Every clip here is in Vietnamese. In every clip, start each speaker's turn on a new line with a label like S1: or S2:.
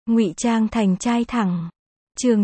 S1: Ngụy trang thành trai thẳng. Chương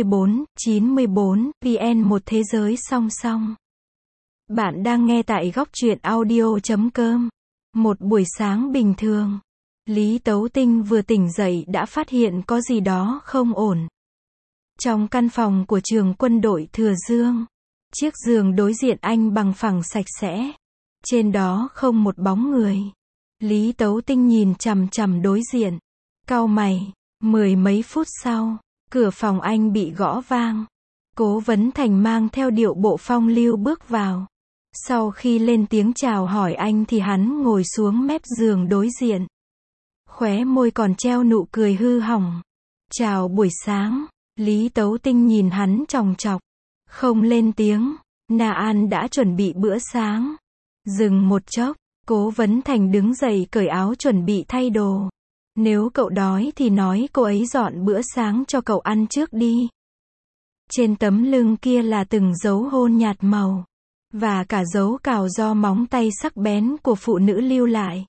S1: 94, VN một thế giới song song. Bạn đang nghe tại góc truyện audio.com. Một buổi sáng bình thường, Lý Tấu Tinh vừa tỉnh dậy đã phát hiện có gì đó không ổn. Trong căn phòng của trường quân đội Thừa Dương, chiếc giường đối diện anh bằng phẳng sạch sẽ. Trên đó không một bóng người. Lý Tấu Tinh nhìn chằm chằm đối diện, cau mày. Mười mấy phút sau, cửa phòng anh bị gõ vang. Cố Vấn Thành mang theo điệu bộ phong lưu bước vào. Sau khi lên tiếng chào hỏi anh thì hắn ngồi xuống mép giường đối diện. Khóe môi còn treo nụ cười hư hỏng. Chào buổi sáng. Lý Tấu Tinh nhìn hắn chòng chọc. Không lên tiếng. Na An đã chuẩn bị bữa sáng. Dừng một chốc, Cố Vấn Thành đứng dậy cởi áo chuẩn bị thay đồ. Nếu cậu đói thì nói cô ấy dọn bữa sáng cho cậu ăn trước đi. Trên tấm lưng kia là từng dấu hôn nhạt màu. Và cả dấu cào do móng tay sắc bén của phụ nữ lưu lại.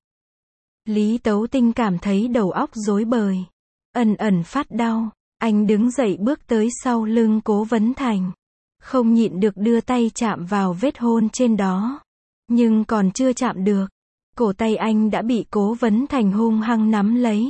S1: Lý Tấu Tinh cảm thấy đầu óc rối bời. Ẩn ẩn phát đau. Anh đứng dậy bước tới sau lưng Cố Vấn Thành. Không nhịn được đưa tay chạm vào vết hôn trên đó. Nhưng còn chưa chạm được, cổ tay anh đã bị Cố Vấn Thành hung hăng nắm lấy.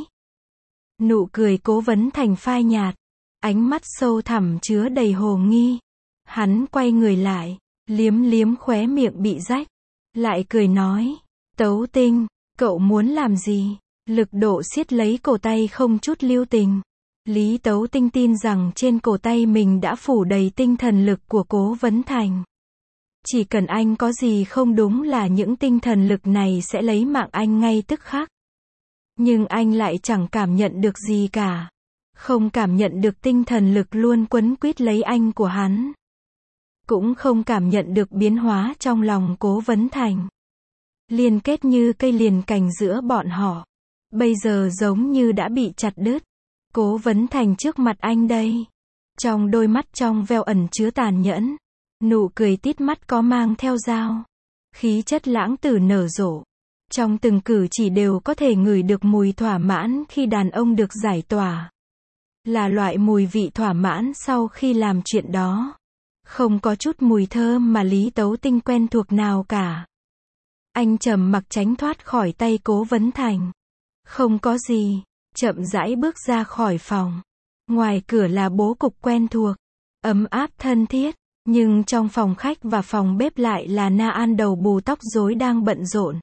S1: Nụ cười Cố Vấn Thành phai nhạt, ánh mắt sâu thẳm chứa đầy hồ nghi. Hắn quay người lại, liếm liếm khóe miệng bị rách, lại cười nói, Tấu Tinh, cậu muốn làm gì? Lực độ siết lấy cổ tay không chút lưu tình. Lý Tấu Tinh tin rằng trên cổ tay mình đã phủ đầy tinh thần lực của Cố Vấn Thành. Chỉ cần anh có gì không đúng là những tinh thần lực này sẽ lấy mạng anh ngay tức khắc. Nhưng anh lại chẳng cảm nhận được gì cả. Không cảm nhận được tinh thần lực luôn quấn quýt lấy anh của hắn. Cũng không cảm nhận được biến hóa trong lòng Cố Vấn Thành. Liên kết như cây liền cành giữa bọn họ. Bây giờ giống như đã bị chặt đứt. Cố Vấn Thành trước mặt anh đây. Trong đôi mắt trong veo ẩn chứa tàn nhẫn. Nụ cười tít mắt có mang theo dao. Khí chất lãng tử nở rộ. Trong từng cử chỉ đều có thể ngửi được mùi thỏa mãn khi đàn ông được giải tỏa. Là loại mùi vị thỏa mãn sau khi làm chuyện đó. Không có chút mùi thơm mà Lý Tấu Tinh quen thuộc nào cả. Anh trầm mặc tránh thoát khỏi tay Cố Vấn Thành. Không có gì. Chậm rãi bước ra khỏi phòng. Ngoài cửa là bố cục quen thuộc. Ấm áp thân thiết. Nhưng trong phòng khách và phòng bếp lại là Na An đầu bù tóc rối đang bận rộn.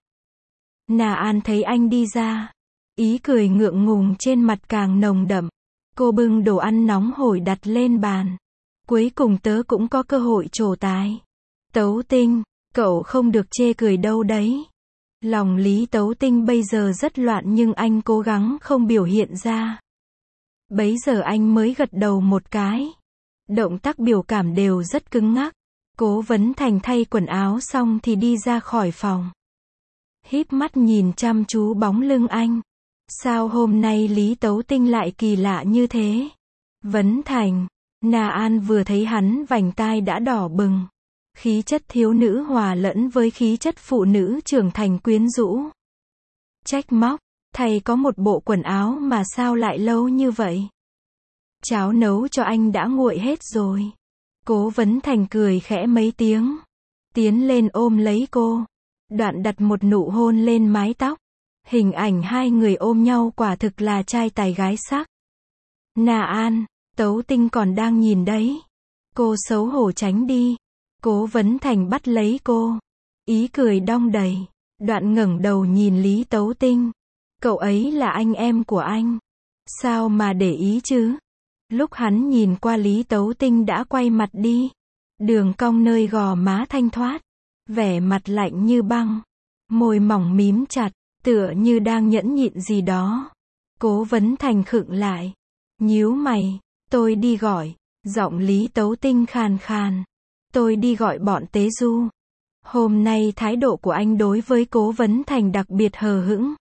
S1: Na An thấy anh đi ra. Ý cười ngượng ngùng trên mặt càng nồng đậm. Cô bưng đồ ăn nóng hổi đặt lên bàn. Cuối cùng tớ cũng có cơ hội trổ tài. Tấu Tinh, cậu không được chê cười đâu đấy. Lòng Lý Tấu Tinh bây giờ rất loạn nhưng anh cố gắng không biểu hiện ra. Bấy giờ anh mới gật đầu một cái. Động tác biểu cảm đều rất cứng ngắc. Cố Vấn Thành thay quần áo xong thì đi ra khỏi phòng. Híp mắt nhìn chăm chú bóng lưng anh. Sao hôm nay Lý Tấu Tinh lại kỳ lạ như thế? Vấn Thành. Na An vừa thấy hắn vành tai đã đỏ bừng. Khí chất thiếu nữ hòa lẫn với khí chất phụ nữ trưởng thành quyến rũ. Trách móc. Thầy có một bộ quần áo mà sao lại lâu như vậy? Cháo nấu cho anh đã nguội hết rồi. Cố Vấn Thành cười khẽ mấy tiếng. Tiến lên ôm lấy cô. Đoạn đặt một nụ hôn lên mái tóc. Hình ảnh hai người ôm nhau quả thực là trai tài gái sắc. Na An, Tấu Tinh còn đang nhìn đấy. Cô xấu hổ tránh đi. Cố Vấn Thành bắt lấy cô. Ý cười đong đầy. Đoạn ngẩng đầu nhìn Lý Tấu Tinh. Cậu ấy là anh em của anh. Sao mà để ý chứ? Lúc hắn nhìn qua Lý Tấu Tinh đã quay mặt đi. Đường cong nơi gò má thanh thoát. Vẻ mặt lạnh như băng. Môi mỏng mím chặt, tựa như đang nhẫn nhịn gì đó. Cố Vấn Thành khựng lại. Nhíu mày, tôi đi gọi. Giọng Lý Tấu Tinh khàn khàn. Tôi đi gọi bọn Tế Du. Hôm nay thái độ của anh đối với Cố Vấn Thành đặc biệt hờ hững.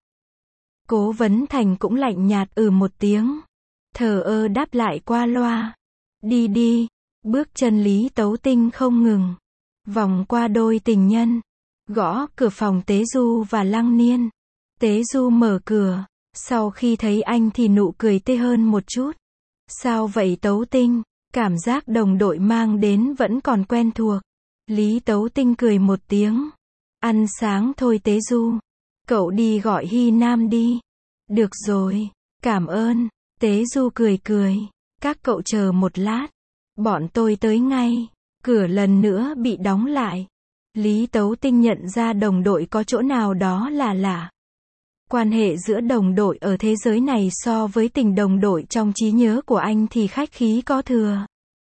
S1: Cố Vấn Thành cũng lạnh nhạt một tiếng. Thờ ơ đáp lại qua loa. Đi đi. Bước chân Lý Tấu Tinh không ngừng. Vòng qua đôi tình nhân. Gõ cửa phòng Tế Du và Lăng Niên. Tế Du mở cửa. Sau khi thấy anh thì nụ cười tươi hơn một chút. Sao vậy Tấu Tinh? Cảm giác đồng đội mang đến vẫn còn quen thuộc. Lý Tấu Tinh cười một tiếng. Ăn sáng thôi Tế Du. Cậu đi gọi Hy Nam đi. Được rồi, cảm ơn. Tế Du cười cười. Các cậu chờ một lát. Bọn tôi tới ngay. Cửa lần nữa bị đóng lại. Lý Tấu Tinh nhận ra đồng đội có chỗ nào đó là lạ. Quan hệ giữa đồng đội ở thế giới này so với tình đồng đội trong trí nhớ của anh thì khách khí có thừa.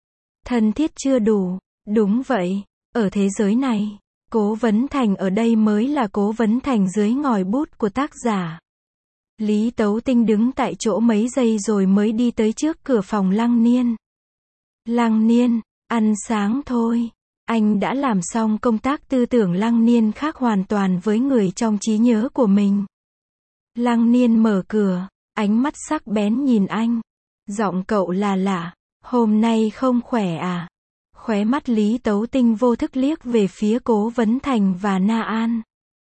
S1: Thân thiết chưa đủ. Đúng vậy, ở thế giới này, Cố Vấn Thành ở đây mới là Cố Vấn Thành dưới ngòi bút của tác giả. Lý Tấu Tinh đứng tại chỗ mấy giây rồi mới đi tới trước cửa phòng Lăng Niên. Lăng Niên, ăn sáng thôi. Anh đã làm xong công tác tư tưởng. Lăng Niên khác hoàn toàn với người trong trí nhớ của mình. Lăng Niên mở cửa, ánh mắt sắc bén nhìn anh. Giọng cậu là lạ, hôm nay không khỏe à? Khóe mắt Lý Tấu Tinh vô thức liếc về phía Cố Vấn Thành và Na An.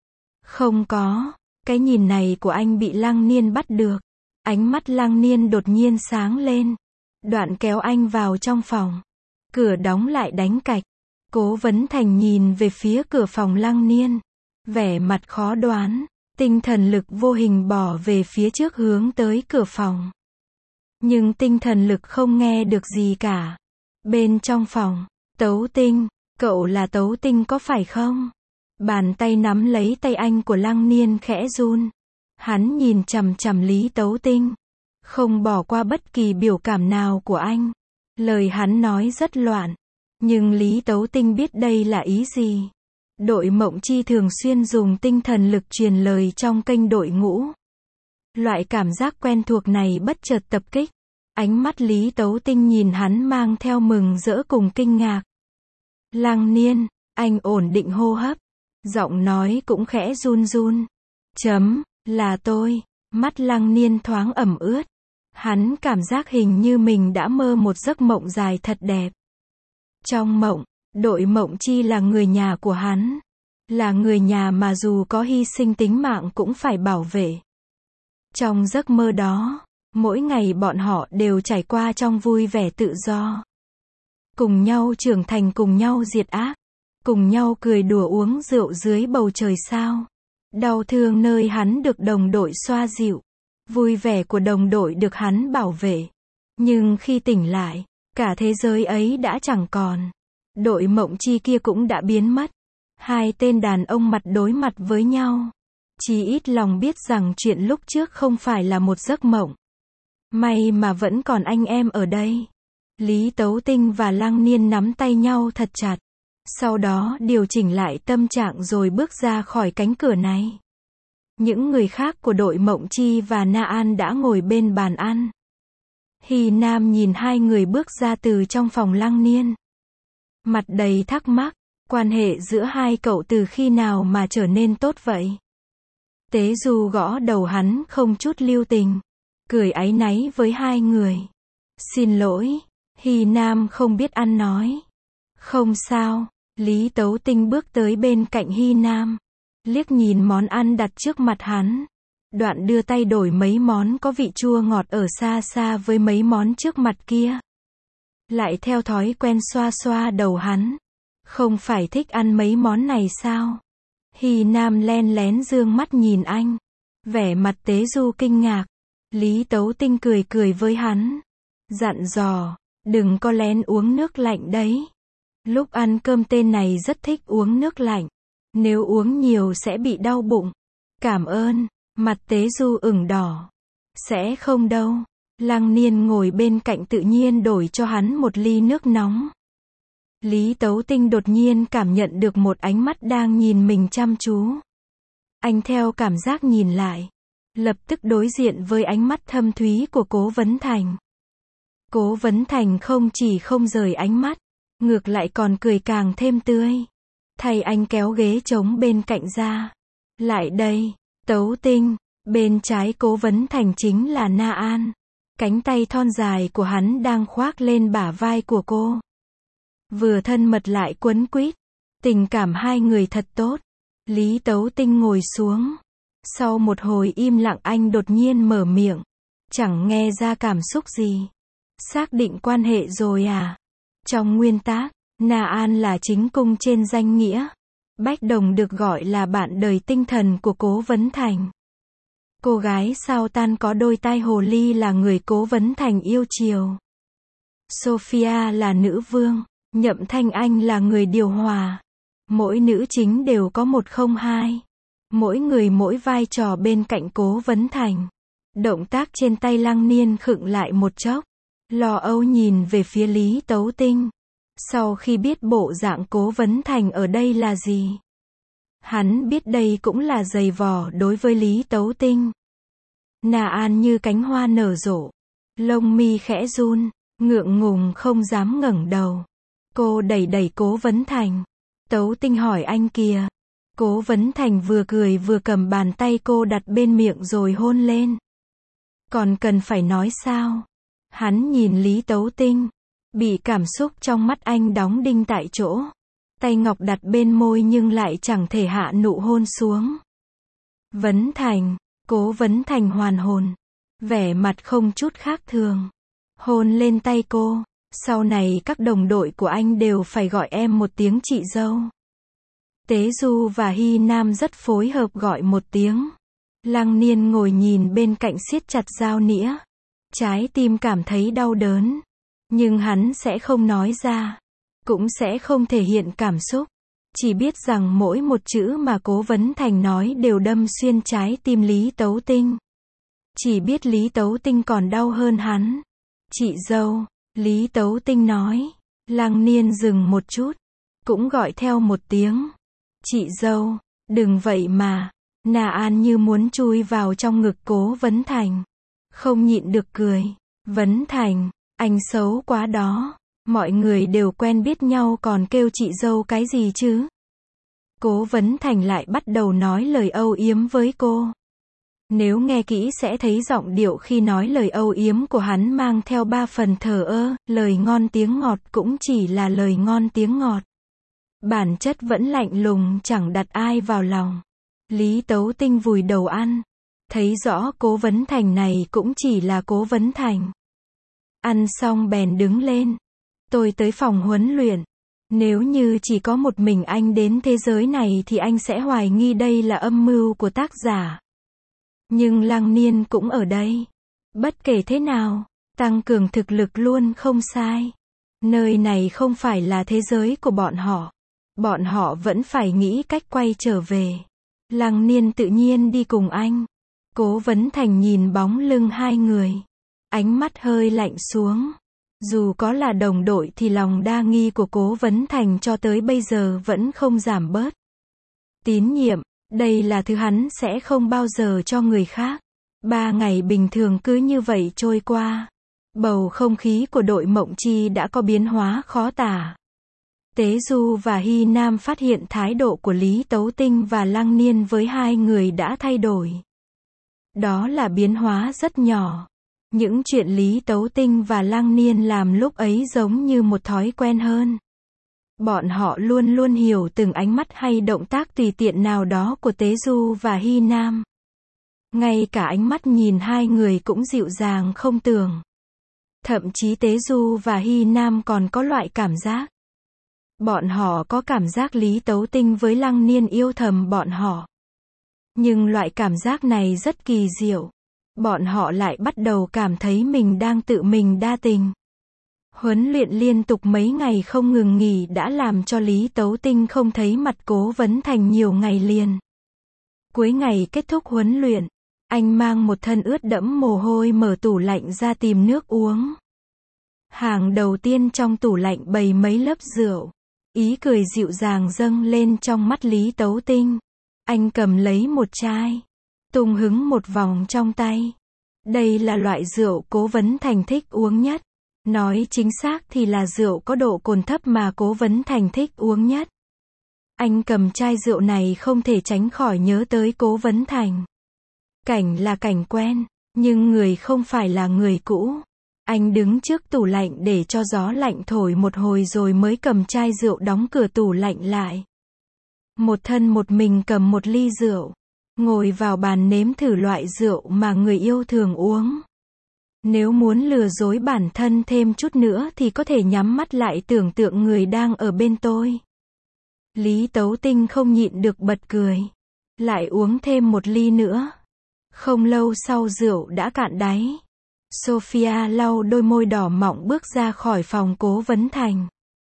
S1: Không có, cái nhìn này của anh bị Lăng Niên bắt được. Ánh mắt Lăng Niên đột nhiên sáng lên. Đoạn kéo anh vào trong phòng. Cửa đóng lại đánh cạch. Cố Vấn Thành nhìn về phía cửa phòng Lăng Niên. Vẻ mặt khó đoán. Tinh thần lực vô hình bỏ về phía trước hướng tới cửa phòng. Nhưng tinh thần lực không nghe được gì cả. Bên trong phòng, Tấu Tinh, cậu là Tấu Tinh có phải không? Bàn tay nắm lấy tay anh của Lăng Niên khẽ run. Hắn nhìn chằm chằm Lý Tấu Tinh. Không bỏ qua bất kỳ biểu cảm nào của anh. Lời hắn nói rất loạn. Nhưng Lý Tấu Tinh biết đây là ý gì. Đội Mộng Chi thường xuyên dùng tinh thần lực truyền lời trong kênh đội ngũ. Loại cảm giác quen thuộc này bất chợt tập kích. Ánh mắt Lý Tấu Tinh nhìn hắn mang theo mừng rỡ cùng kinh ngạc. Lăng Niên, anh ổn định hô hấp. Giọng nói cũng khẽ run run. Là tôi. Mắt Lăng Niên thoáng ẩm ướt. Hắn cảm giác hình như mình đã mơ một giấc mộng dài thật đẹp. Trong mộng, đội Mộng Chi là người nhà của hắn. Là người nhà mà dù có hy sinh tính mạng cũng phải bảo vệ. Trong giấc mơ đó, mỗi ngày bọn họ đều trải qua trong vui vẻ tự do. Cùng nhau trưởng thành, cùng nhau diệt ác. Cùng nhau cười đùa uống rượu dưới bầu trời sao. Đau thương nơi hắn được đồng đội xoa dịu. Vui vẻ của đồng đội được hắn bảo vệ. Nhưng khi tỉnh lại, cả thế giới ấy đã chẳng còn. Đội Mộng Chi kia cũng đã biến mất. Hai tên đàn ông mặt đối mặt với nhau. Chí ít lòng biết rằng chuyện lúc trước không phải là một giấc mộng. May mà vẫn còn anh em ở đây. Lý Tấu Tinh và Lăng Niên nắm tay nhau thật chặt. Sau đó điều chỉnh lại tâm trạng rồi bước ra khỏi cánh cửa này. Những người khác của đội Mộng Chi và Na An đã ngồi bên bàn ăn. Hy Nam nhìn hai người bước ra từ trong phòng Lăng Niên. Mặt đầy thắc mắc, quan hệ giữa hai cậu từ khi nào mà trở nên tốt vậy? Tế Du gõ đầu hắn không chút lưu tình. Cười áy náy với hai người. Xin lỗi, Hy Nam không biết ăn nói. Không sao, Lý Tấu Tinh bước tới bên cạnh Hy Nam. Liếc nhìn món ăn đặt trước mặt hắn. Đoạn đưa tay đổi mấy món có vị chua ngọt ở xa xa với mấy món trước mặt kia. Lại theo thói quen xoa xoa đầu hắn. Không phải thích ăn mấy món này sao? Hy Nam len lén dương mắt nhìn anh. Vẻ mặt Tế Du kinh ngạc. Lý Tấu Tinh cười cười với hắn. Dặn dò, đừng có lén uống nước lạnh đấy. Lúc ăn cơm tên này rất thích uống nước lạnh. Nếu uống nhiều sẽ bị đau bụng. Cảm ơn. Mặt Tế Du ửng đỏ. Sẽ không đâu. Lăng Niên ngồi bên cạnh tự nhiên đổi cho hắn một ly nước nóng. Lý Tấu Tinh đột nhiên cảm nhận được một ánh mắt đang nhìn mình chăm chú. Anh theo cảm giác nhìn lại. Lập tức đối diện với ánh mắt thâm thúy của Cố Vấn Thành. Cố Vấn Thành không chỉ không rời ánh mắt, ngược lại còn cười càng thêm tươi. Thay anh kéo ghế trống bên cạnh ra. Lại đây, Tấu Tinh. Bên trái Cố Vấn Thành chính là Na An. Cánh tay thon dài của hắn đang khoác lên bả vai của cô. Vừa thân mật lại quấn quýt. Tình cảm hai người thật tốt. Lý Tấu Tinh ngồi xuống. Sau một hồi im lặng anh đột nhiên mở miệng. Chẳng nghe ra cảm xúc gì. Xác định quan hệ rồi à? Trong nguyên tắc, Na An là chính cung trên danh nghĩa. Bách Đồng được gọi là bạn đời tinh thần của Cố Vấn Thành. Cô gái sao tan có đôi tai hồ ly là người Cố Vấn Thành yêu chiều. Sophia là nữ vương. Nhậm Thanh Anh là người điều hòa. Mỗi nữ chính đều có 102. Mỗi người mỗi vai trò bên cạnh Cố Vấn Thành. Động tác trên tay Lăng Niên khựng lại một chốc. Lo âu nhìn về phía Lý Tấu Tinh. Sau khi biết bộ dạng Cố Vấn Thành ở đây là gì, hắn biết đây cũng là giày vò đối với Lý Tấu Tinh. Na An như cánh hoa nở rộ. Lông mi khẽ run, ngượng ngùng không dám ngẩng đầu. Cô đẩy đẩy Cố Vấn Thành. Tấu Tinh hỏi anh kìa. Cố Vấn Thành vừa cười vừa cầm bàn tay cô đặt bên miệng rồi hôn lên. Còn cần phải nói sao? Hắn nhìn Lý Tấu Tinh. Bị cảm xúc trong mắt anh đóng đinh tại chỗ. Tay ngọc đặt bên môi nhưng lại chẳng thể hạ nụ hôn xuống. Vấn Thành. Cố Vấn Thành hoàn hồn. Vẻ mặt không chút khác thường. Hôn lên tay cô. Sau này các đồng đội của anh đều phải gọi em một tiếng chị dâu. Tế Du và Hy Nam rất phối hợp gọi một tiếng. Lăng Niên ngồi nhìn bên cạnh siết chặt dao nĩa. Trái tim cảm thấy đau đớn. Nhưng hắn sẽ không nói ra. Cũng sẽ không thể hiện cảm xúc. Chỉ biết rằng mỗi một chữ mà Cố Vấn Thành nói đều đâm xuyên trái tim Lý Tấu Tinh. Chỉ biết Lý Tấu Tinh còn đau hơn hắn. Chị dâu, Lý Tấu Tinh nói. Lăng Niên dừng một chút. Cũng gọi theo một tiếng. Chị dâu, đừng vậy mà. Na An như muốn chui vào trong ngực Cố Vấn Thành. Không nhịn được cười. Vấn Thành, anh xấu quá đó. Mọi người đều quen biết nhau còn kêu chị dâu cái gì chứ? Cố Vấn Thành lại bắt đầu nói lời âu yếm với cô. Nếu nghe kỹ sẽ thấy giọng điệu khi nói lời âu yếm của hắn mang theo 3 phần thờ ơ, lời ngon tiếng ngọt cũng chỉ là lời ngon tiếng ngọt. Bản chất vẫn lạnh lùng chẳng đặt ai vào lòng. Lý Tấu Tinh vùi đầu ăn. Thấy rõ Cố Vấn Thành này cũng chỉ là Cố Vấn Thành. Ăn xong bèn đứng lên. Tôi tới phòng huấn luyện. Nếu như chỉ có một mình anh đến thế giới này thì anh sẽ hoài nghi đây là âm mưu của tác giả. Nhưng Lăng Niên cũng ở đây. Bất kể thế nào, tăng cường thực lực luôn không sai. Nơi này không phải là thế giới của bọn họ. Bọn họ vẫn phải nghĩ cách quay trở về. Lăng Niên tự nhiên đi cùng anh. Cố Vấn Thành nhìn bóng lưng hai người. Ánh mắt hơi lạnh xuống. Dù có là đồng đội thì lòng đa nghi của Cố Vấn Thành cho tới bây giờ vẫn không giảm bớt. Tín nhiệm, đây là thứ hắn sẽ không bao giờ cho người khác. 3 ngày bình thường cứ như vậy trôi qua. Bầu không khí của đội Mộng Chi đã có biến hóa khó tả. Tế Du và Hy Nam phát hiện thái độ của Lý Tấu Tinh và Lăng Niên với hai người đã thay đổi. Đó là biến hóa rất nhỏ. Những chuyện Lý Tấu Tinh và Lăng Niên làm lúc ấy giống như một thói quen hơn. Bọn họ luôn luôn hiểu từng ánh mắt hay động tác tùy tiện nào đó của Tế Du và Hy Nam. Ngay cả ánh mắt nhìn hai người cũng dịu dàng không tưởng. Thậm chí Tế Du và Hy Nam còn có loại cảm giác. Bọn họ có cảm giác Lý Tấu Tinh với Lăng Niên yêu thầm bọn họ. Nhưng loại cảm giác này rất kỳ diệu. Bọn họ lại bắt đầu cảm thấy mình đang tự mình đa tình. Huấn luyện liên tục mấy ngày không ngừng nghỉ đã làm cho Lý Tấu Tinh không thấy mặt Cố Vấn Thành nhiều ngày liền. Cuối ngày kết thúc huấn luyện, anh mang một thân ướt đẫm mồ hôi mở tủ lạnh ra tìm nước uống. Hàng đầu tiên trong tủ lạnh bày mấy lớp rượu. Ý cười dịu dàng dâng lên trong mắt Lý Tấu Tinh. Anh cầm lấy một chai, tung hứng một vòng trong tay. Đây là loại rượu Cố Vấn Thành thích uống nhất. Nói chính xác thì là rượu có độ cồn thấp mà Cố Vấn Thành thích uống nhất. Anh cầm chai rượu này không thể tránh khỏi nhớ tới Cố Vấn Thành. Cảnh là cảnh quen, nhưng người không phải là người cũ. Anh đứng trước tủ lạnh để cho gió lạnh thổi một hồi rồi mới cầm chai rượu đóng cửa tủ lạnh lại. Một thân một mình cầm một ly rượu. ngồi vào bàn nếm thử loại rượu mà người yêu thường uống. Nếu muốn lừa dối bản thân thêm chút nữa thì có thể nhắm mắt lại tưởng tượng người đang ở bên tôi. Lý Tấu Tinh không nhịn được bật cười. Lại uống thêm một ly nữa. Không lâu sau rượu đã cạn đáy. Sophia lau đôi môi đỏ mọng bước ra khỏi phòng Cố Vấn Thành.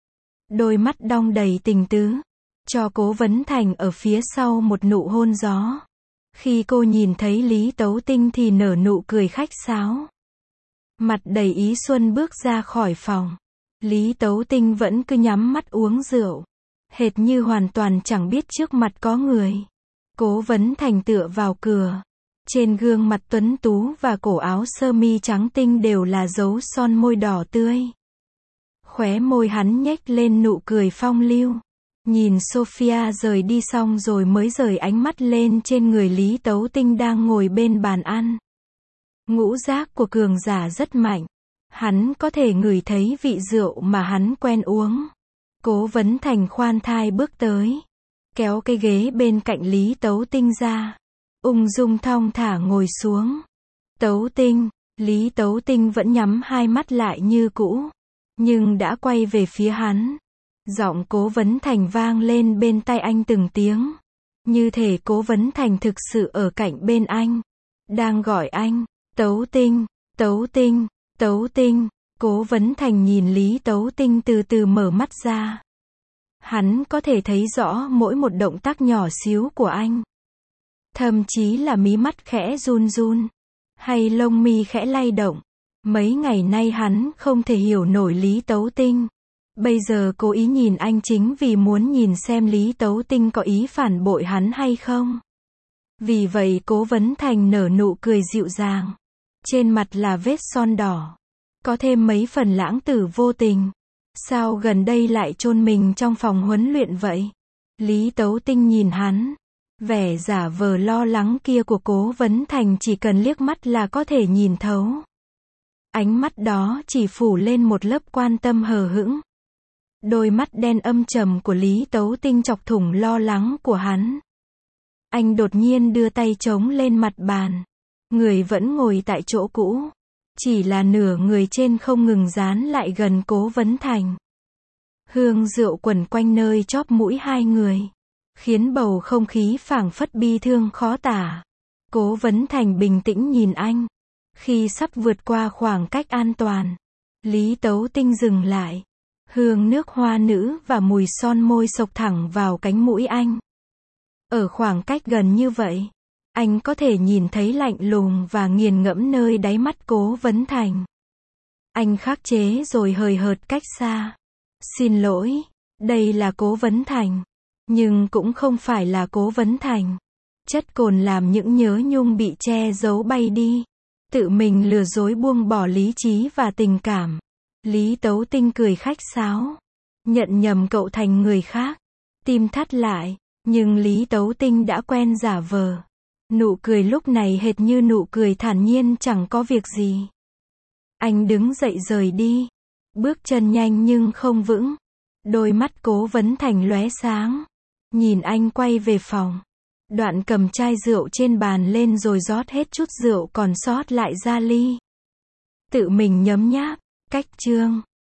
S1: Đôi mắt đong đầy tình tứ. Cho Cố Vấn Thành ở phía sau một nụ hôn gió. Khi cô nhìn thấy Lý Tấu Tinh thì nở nụ cười khách sáo. Mặt đầy ý xuân bước ra khỏi phòng. Lý Tấu Tinh vẫn cứ nhắm mắt uống rượu. Hệt như hoàn toàn chẳng biết trước mặt có người. Cố Vấn Thành tựa vào cửa. Trên gương mặt tuấn tú và cổ áo sơ mi trắng tinh đều là dấu son môi đỏ tươi. Khóe môi hắn nhếch lên nụ cười phong lưu. Nhìn Sophia rời đi xong rồi mới rời ánh mắt lên trên người Lý Tấu Tinh đang ngồi bên bàn ăn. Ngũ giác của cường giả rất mạnh. Hắn có thể ngửi thấy vị rượu mà hắn quen uống. Cố Vấn Thành khoan thai bước tới. Kéo cái ghế bên cạnh Lý Tấu Tinh ra. Ung dung thong thả ngồi xuống. Tấu Tinh, Lý Tấu Tinh vẫn nhắm hai mắt lại như cũ. Nhưng đã quay về phía hắn. Giọng Cố Vấn Thành vang lên bên tai anh từng tiếng. Như thể Cố Vấn Thành thực sự ở cạnh bên anh. Đang gọi anh, Tấu Tinh, Tấu Tinh, Tấu Tinh. Cố Vấn Thành nhìn Lý Tấu Tinh từ từ mở mắt ra. Hắn có thể thấy rõ mỗi một động tác nhỏ xíu của anh. Thậm chí là mí mắt khẽ run run. Hay lông mi khẽ lay động. Mấy ngày nay hắn không thể hiểu nổi Lý Tấu Tinh. Bây giờ cố ý nhìn anh chính vì muốn nhìn xem Lý Tấu Tinh có ý phản bội hắn hay không. Vì vậy Cố Vấn Thành nở nụ cười dịu dàng. Trên mặt là vết son đỏ. Có thêm mấy phần lãng tử vô tình. Sao gần đây lại chôn mình trong phòng huấn luyện vậy? Lý Tấu Tinh nhìn hắn. Vẻ giả vờ lo lắng kia của Cố Vấn Thành chỉ cần liếc mắt là có thể nhìn thấu. Ánh mắt đó chỉ phủ lên một lớp quan tâm hờ hững. Đôi mắt đen âm trầm của Lý Tấu Tinh chọc thủng lo lắng của hắn. Anh đột nhiên đưa tay chống lên mặt bàn. Người vẫn ngồi tại chỗ cũ. Chỉ là nửa người trên không ngừng dán lại gần Cố Vấn Thành. Hương rượu quẩn quanh nơi chóp mũi hai người. Khiến bầu không khí phảng phất bi thương khó tả. Cố Vấn Thành bình tĩnh nhìn anh. Khi sắp vượt qua khoảng cách an toàn. Lý Tấu Tinh dừng lại. Hương nước hoa nữ và mùi son môi xộc thẳng vào cánh mũi anh. Ở khoảng cách gần như vậy. Anh có thể nhìn thấy lạnh lùng và nghiền ngẫm nơi đáy mắt Cố Vấn Thành. Anh khắc chế rồi hời hợt cách xa. Xin lỗi, đây là Cố Vấn Thành. Nhưng cũng không phải là Cố Vấn Thành. Chất cồn làm những nhớ nhung bị che giấu bay đi. Tự mình lừa dối buông bỏ lý trí và tình cảm. Lý Tấu Tinh cười khách sáo. Nhận nhầm cậu thành người khác. Tim thắt lại. Nhưng Lý Tấu Tinh đã quen giả vờ. Nụ cười lúc này hệt như nụ cười thản nhiên chẳng có việc gì. Anh đứng dậy rời đi. Bước chân nhanh nhưng không vững. Đôi mắt Cố Vấn Thành lóe sáng. Nhìn anh quay về phòng. Đoạn cầm chai rượu trên bàn lên rồi rót hết chút rượu còn sót lại ra ly. Tự mình nhấm nháp. Cách chương